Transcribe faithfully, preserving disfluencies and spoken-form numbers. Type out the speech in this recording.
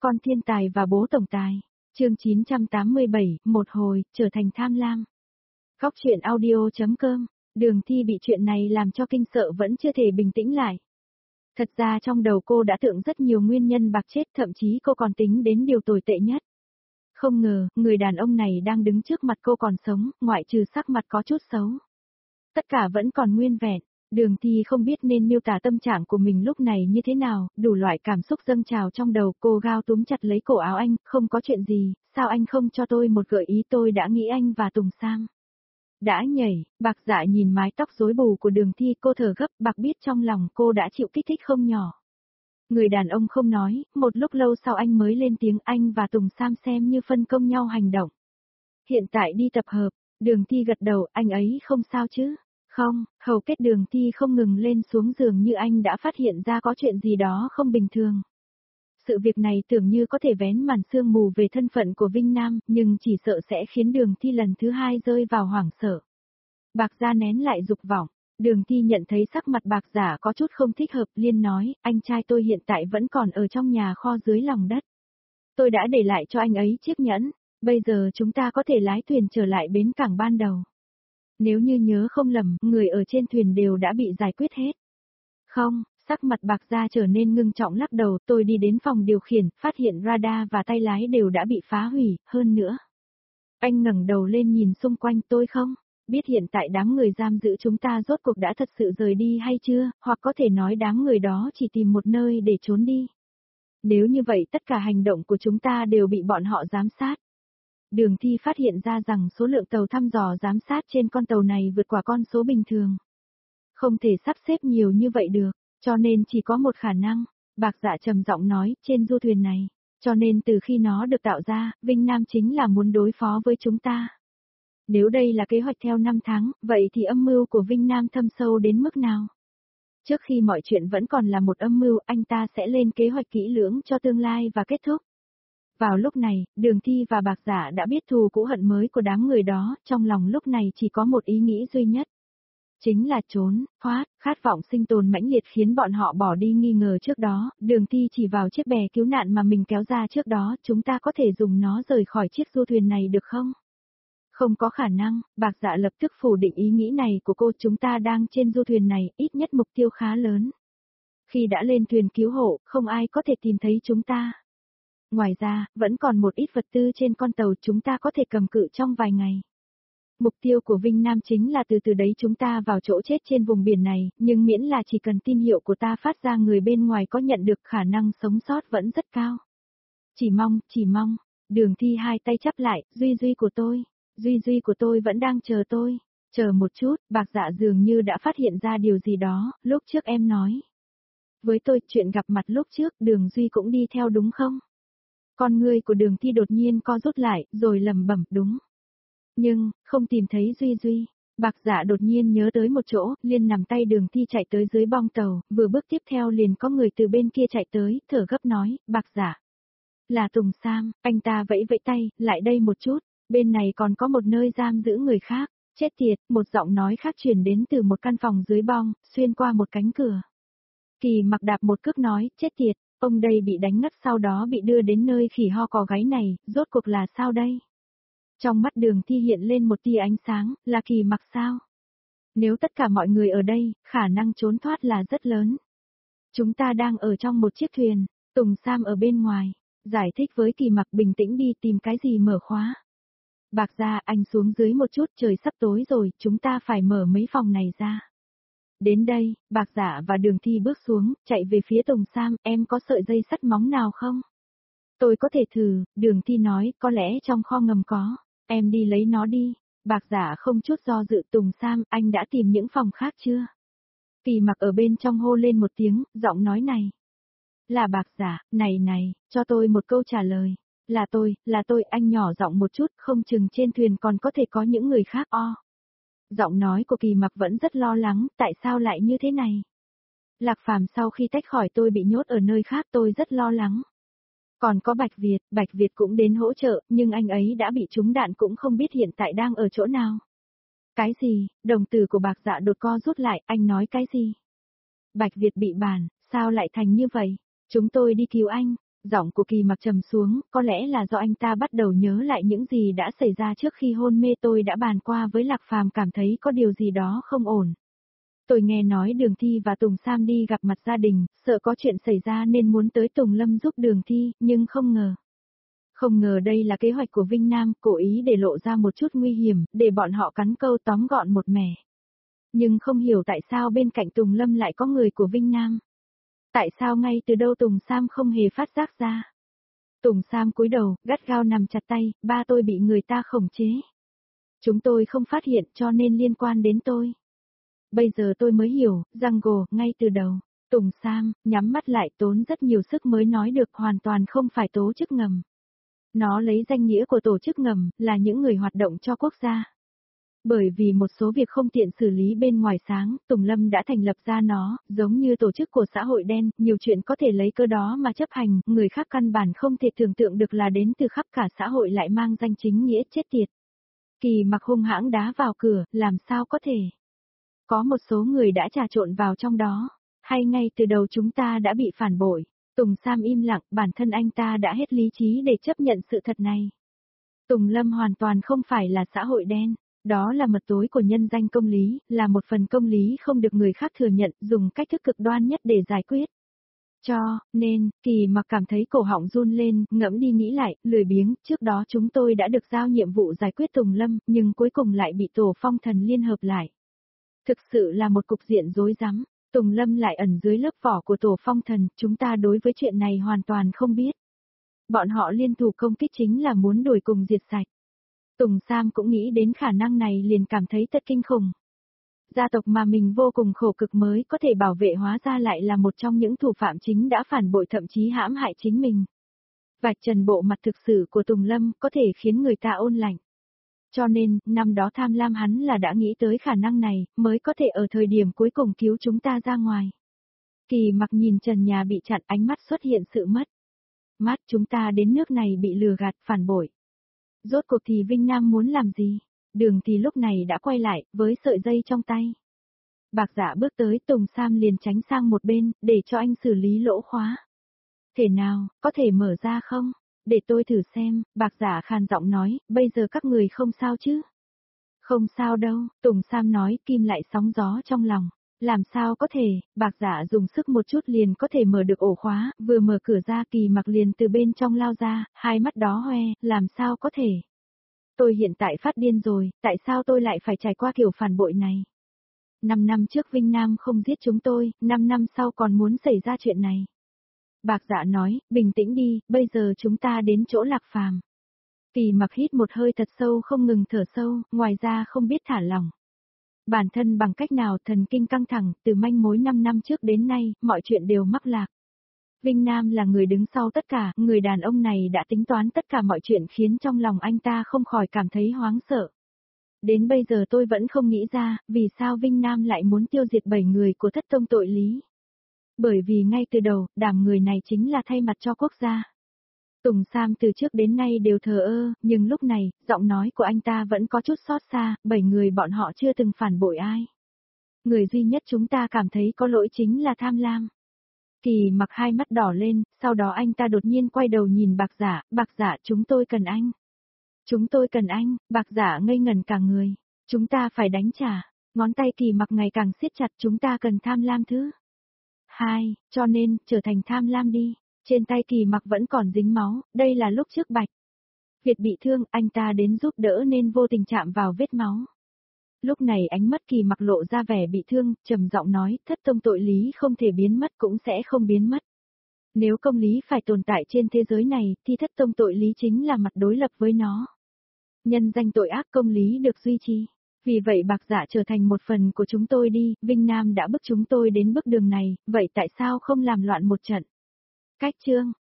Con thiên tài và bố tổng tài. Chương chín trăm tám mươi bảy, một hồi, trở thành tham lam. Góc truyện audio chấm com. Đường Thi bị chuyện này làm cho kinh sợ vẫn chưa thể bình tĩnh lại. Thật ra trong đầu cô đã tưởng rất nhiều nguyên nhân bạc chết, thậm chí cô còn tính đến điều tồi tệ nhất. Không ngờ, người đàn ông này đang đứng trước mặt cô còn sống, ngoại trừ sắc mặt có chút xấu. Tất cả vẫn còn nguyên vẹn. Đường Thi không biết nên miêu tả tâm trạng của mình lúc này như thế nào, đủ loại cảm xúc dâng trào trong đầu, cô gao túm chặt lấy cổ áo anh, không có chuyện gì, sao anh không cho tôi một gợi ý, tôi đã nghĩ anh và Tùng Sam đã nhảy. Bạc Dạ nhìn mái tóc rối bù của Đường Thi, cô thở gấp, Bạc biết trong lòng cô đã chịu kích thích không nhỏ. Người đàn ông không nói, một lúc lâu sau anh mới lên tiếng, anh và Tùng Sam xem như phân công nhau hành động. Hiện tại đi tập hợp. Đường Thi gật đầu, anh ấy không sao chứ? Không, hầu kết Đường Thi không ngừng lên xuống giường như anh đã phát hiện ra có chuyện gì đó không bình thường. Sự việc này tưởng như có thể vén màn sương mù về thân phận của Vinh Nam, nhưng chỉ sợ sẽ khiến Đường Thi lần thứ hai rơi vào hoảng sợ. Bạc Gia nén lại dục vọng. Đường Thi nhận thấy sắc mặt Bạc Giả có chút không thích hợp, liền nói, anh trai tôi hiện tại vẫn còn ở trong nhà kho dưới lòng đất. Tôi đã để lại cho anh ấy chiếc nhẫn, bây giờ chúng ta có thể lái thuyền trở lại bến cảng ban đầu. Nếu như nhớ không lầm, người ở trên thuyền đều đã bị giải quyết hết. Không, sắc mặt Bạc Gia trở nên ngưng trọng, lắc đầu, tôi đi đến phòng điều khiển, phát hiện radar và tay lái đều đã bị phá hủy, hơn nữa. Anh ngẩng đầu lên nhìn xung quanh, tôi không biết hiện tại đám người giam giữ chúng ta rốt cuộc đã thật sự rời đi hay chưa, hoặc có thể nói đám người đó chỉ tìm một nơi để trốn đi. Nếu như vậy tất cả hành động của chúng ta đều bị bọn họ giám sát. Đường Thi phát hiện ra rằng số lượng tàu thăm dò giám sát trên con tàu này vượt qua con số bình thường. Không thể sắp xếp nhiều như vậy được, cho nên chỉ có một khả năng. Bạc Dạ trầm giọng nói, trên du thuyền này. Cho nên từ khi nó được tạo ra, Vinh Nam chính là muốn đối phó với chúng ta. Nếu đây là kế hoạch theo năm tháng, vậy thì âm mưu của Vinh Nam thâm sâu đến mức nào? Trước khi mọi chuyện vẫn còn là một âm mưu, anh ta sẽ lên kế hoạch kỹ lưỡng cho tương lai và kết thúc. Vào lúc này, Đường Thi và Bạc Giả đã biết thù cũ hận mới của đám người đó, trong lòng lúc này chỉ có một ý nghĩ duy nhất. Chính là trốn, thoát, khát vọng sinh tồn mãnh liệt khiến bọn họ bỏ đi nghi ngờ trước đó. Đường Thi chỉ vào chiếc bè cứu nạn mà mình kéo ra trước đó, chúng ta có thể dùng nó rời khỏi chiếc du thuyền này được không? Không có khả năng. Bạc Dạ lập tức phủ định ý nghĩ này của cô, chúng ta đang trên du thuyền này, ít nhất mục tiêu khá lớn. Khi đã lên thuyền cứu hộ, không ai có thể tìm thấy chúng ta. Ngoài ra, vẫn còn một ít vật tư trên con tàu, chúng ta có thể cầm cự trong vài ngày. Mục tiêu của Vinh Nam chính là từ từ đấy chúng ta vào chỗ chết trên vùng biển này, nhưng miễn là chỉ cần tin hiệu của ta phát ra, người bên ngoài có nhận được, khả năng sống sót vẫn rất cao. Chỉ mong, chỉ mong. Đường Thi hai tay chắp lại, Duy Duy của tôi, Duy Duy của tôi vẫn đang chờ tôi. Chờ một chút, Bạc Dạ dường như đã phát hiện ra điều gì đó, lúc trước em nói với tôi chuyện gặp mặt lúc trước, Đường Duy cũng đi theo đúng không? Con ngươi của Đường Thi đột nhiên co rút lại, rồi lẩm bẩm, đúng. Nhưng, không tìm thấy Duy Duy. Bạc Dạ đột nhiên nhớ tới một chỗ, liền nằm tay Đường Thi chạy tới dưới bong tàu, vừa bước tiếp theo liền có người từ bên kia chạy tới, thở gấp nói, Bạc Dạ. Là Tùng Sam. Anh ta vẫy vẫy tay, lại đây một chút, bên này còn có một nơi giam giữ người khác. Chết tiệt, một giọng nói khác truyền đến từ một căn phòng dưới bong, xuyên qua một cánh cửa. Kỳ Mặc đạp một cước nói, chết tiệt. Ông đây bị đánh ngất sau đó bị đưa đến nơi khỉ ho cò gáy này, rốt cuộc là sao đây? Trong mắt Đường Thi hiện lên một tia ánh sáng, là Kỳ Mặc sao? Nếu tất cả mọi người ở đây, khả năng trốn thoát là rất lớn. Chúng ta đang ở trong một chiếc thuyền, Tùng Sam ở bên ngoài, giải thích với Kỳ Mặc, bình tĩnh đi, tìm cái gì mở khóa. Bạc Gia, anh xuống dưới một chút, trời sắp tối rồi, chúng ta phải mở mấy phòng này ra. Đến đây, Bạc Giả và Đường Thi bước xuống, chạy về phía Tùng Sam, em có sợi dây sắt móng nào không? Tôi có thể thử, Đường Thi nói, có lẽ trong kho ngầm có, em đi lấy nó đi. Bạc Giả không chút do dự, Tùng Sam, anh đã tìm những phòng khác chưa? Kỳ Mặc ở bên trong hô lên một tiếng, giọng nói này. Là Bạc Giả, này này, cho tôi một câu trả lời. Là tôi, là tôi, anh nhỏ giọng một chút, không chừng trên thuyền còn có thể có những người khác o. Giọng nói của Kỳ Mặc vẫn rất lo lắng, tại sao lại như thế này? Lạc Phàm sau khi tách khỏi tôi bị nhốt ở nơi khác, tôi rất lo lắng. Còn có Bạch Việt, Bạch Việt cũng đến hỗ trợ, nhưng anh ấy đã bị trúng đạn, cũng không biết hiện tại đang ở chỗ nào. Cái gì? Đồng tử của Bạc Dạ đột co rút lại, anh nói cái gì? Bạch Việt bị bàn, sao lại thành như vậy? Chúng tôi đi cứu anh. Giọng của Kỳ Mặc trầm xuống, có lẽ là do anh ta bắt đầu nhớ lại những gì đã xảy ra trước khi hôn mê. Tôi đã bàn qua với Lạc Phàm, cảm thấy có điều gì đó không ổn. Tôi nghe nói Đường Thi và Tùng Sam đi gặp mặt gia đình, sợ có chuyện xảy ra nên muốn tới Tùng Lâm giúp Đường Thi, nhưng không ngờ. Không ngờ đây là kế hoạch của Vinh Nam, cố ý để lộ ra một chút nguy hiểm, để bọn họ cắn câu tóm gọn một mẻ. Nhưng không hiểu tại sao bên cạnh Tùng Lâm lại có người của Vinh Nam. Tại sao ngay từ đâu Tùng Sam không hề phát giác ra. Tùng Sam cúi đầu, gắt gao nằm chặt tay, ba tôi bị người ta khống chế. Chúng tôi không phát hiện cho nên liên quan đến tôi. Bây giờ tôi mới hiểu, Jungle, ngay từ đầu. Tùng Sam, nhắm mắt lại tốn rất nhiều sức mới nói được hoàn toàn không phải tổ chức ngầm. Nó lấy danh nghĩa của tổ chức ngầm, là những người hoạt động cho quốc gia. Bởi vì một số việc không tiện xử lý bên ngoài sáng, Tùng Lâm đã thành lập ra nó, giống như tổ chức của xã hội đen, nhiều chuyện có thể lấy cơ đó mà chấp hành, người khác căn bản không thể tưởng tượng được là đến từ khắp cả xã hội lại mang danh chính nghĩa chết tiệt. Kỳ Mặc hung hãng đá vào cửa, làm sao có thể? Có một số người đã trà trộn vào trong đó, hay ngay từ đầu chúng ta đã bị phản bội. Tùng Sam im lặng, bản thân anh ta đã hết lý trí để chấp nhận sự thật này. Tùng Lâm hoàn toàn không phải là xã hội đen, đó là mật tối của nhân danh công lý, là một phần công lý không được người khác thừa nhận, dùng cách thức cực đoan nhất để giải quyết. Cho nên, Kỳ Mặc cảm thấy cổ họng run lên, ngẫm đi nghĩ lại, lười biếng, trước đó chúng tôi đã được giao nhiệm vụ giải quyết Tùng Lâm, nhưng cuối cùng lại bị Tổ Phong Thần liên hợp lại. Thực sự là một cục diện rối rắm. Tùng Lâm lại ẩn dưới lớp vỏ của Tổ Phong Thần, chúng ta đối với chuyện này hoàn toàn không biết. Bọn họ liên thủ công kích chính là muốn đuổi cùng diệt sạch. Tùng Sam cũng nghĩ đến khả năng này liền cảm thấy thật kinh khủng. Gia tộc mà mình vô cùng khổ cực mới có thể bảo vệ hóa ra lại là một trong những thủ phạm chính đã phản bội thậm chí hãm hại chính mình. Vạch trần bộ mặt thực sự của Tùng Lâm có thể khiến người ta ôn lạnh. Cho nên, năm đó Tham Lam hắn là đã nghĩ tới khả năng này, mới có thể ở thời điểm cuối cùng cứu chúng ta ra ngoài. Kỳ Mặc nhìn trần nhà bị chặn, ánh mắt xuất hiện sự mất. Mắt chúng ta đến nước này bị lừa gạt, phản bội. Rốt cuộc thì Vinh Nam muốn làm gì? Đường thì lúc này đã quay lại, với sợi dây trong tay. Bạc Dạ bước tới, Tùng Sam liền tránh sang một bên, để cho anh xử lý lỗ khóa. Thể nào, có thể mở ra không? Để tôi thử xem, Bạc Dạ khàn giọng nói, bây giờ các người không sao chứ? Không sao đâu, Tùng Sam nói, kim lại sóng gió trong lòng. Làm sao có thể, Bạc Dạ dùng sức một chút liền có thể mở được ổ khóa, vừa mở cửa ra Kỳ Mặc liền từ bên trong lao ra, hai mắt đó hoe, làm sao có thể? Tôi hiện tại phát điên rồi, tại sao tôi lại phải trải qua kiểu phản bội này? Năm năm trước Vinh Nam không giết chúng tôi, năm năm sau còn muốn xảy ra chuyện này. Bạc Dạ nói, bình tĩnh đi, bây giờ chúng ta đến chỗ Lạc Phàm. Kỳ Mặc hít một hơi thật sâu không ngừng thở sâu, ngoài ra không biết thả lỏng. Bản thân bằng cách nào thần kinh căng thẳng, từ manh mối năm năm trước đến nay, mọi chuyện đều mắc lạc. Vinh Nam là người đứng sau tất cả, người đàn ông này đã tính toán tất cả mọi chuyện khiến trong lòng anh ta không khỏi cảm thấy hoáng sợ. Đến bây giờ tôi vẫn không nghĩ ra, vì sao Vinh Nam lại muốn tiêu diệt bảy người của thất tông tội lý. Bởi vì ngay từ đầu, đảm người này chính là thay mặt cho quốc gia. Tùng Sam từ trước đến nay đều thờ ơ, nhưng lúc này, giọng nói của anh ta vẫn có chút xót xa, bảy người bọn họ chưa từng phản bội ai. Người duy nhất chúng ta cảm thấy có lỗi chính là Tham Lam. Kỳ Mặc hai mắt đỏ lên, sau đó anh ta đột nhiên quay đầu nhìn Bạc Dạ, Bạc Dạ chúng tôi cần anh. Chúng tôi cần anh, Bạc Dạ ngây ngẩn cả người. Chúng ta phải đánh trả, ngón tay Kỳ Mặc ngày càng siết chặt, chúng ta cần Tham Lam thứ. Hai, cho nên, trở thành Tham Lam đi. Trên tay Kỳ Mặc vẫn còn dính máu, đây là lúc trước Bạch Việt bị thương, anh ta đến giúp đỡ nên vô tình chạm vào vết máu. Lúc này ánh mắt Kỳ Mặc lộ ra vẻ bị thương, trầm giọng nói, thất tông tội lý không thể biến mất cũng sẽ không biến mất. Nếu công lý phải tồn tại trên thế giới này, thì thất tông tội lý chính là mặt đối lập với nó. Nhân danh tội ác công lý được duy trì. Vì vậy Bạc Dạ trở thành một phần của chúng tôi đi, Vinh Nam đã bức chúng tôi đến bước đường này, vậy tại sao không làm loạn một trận? Cách chương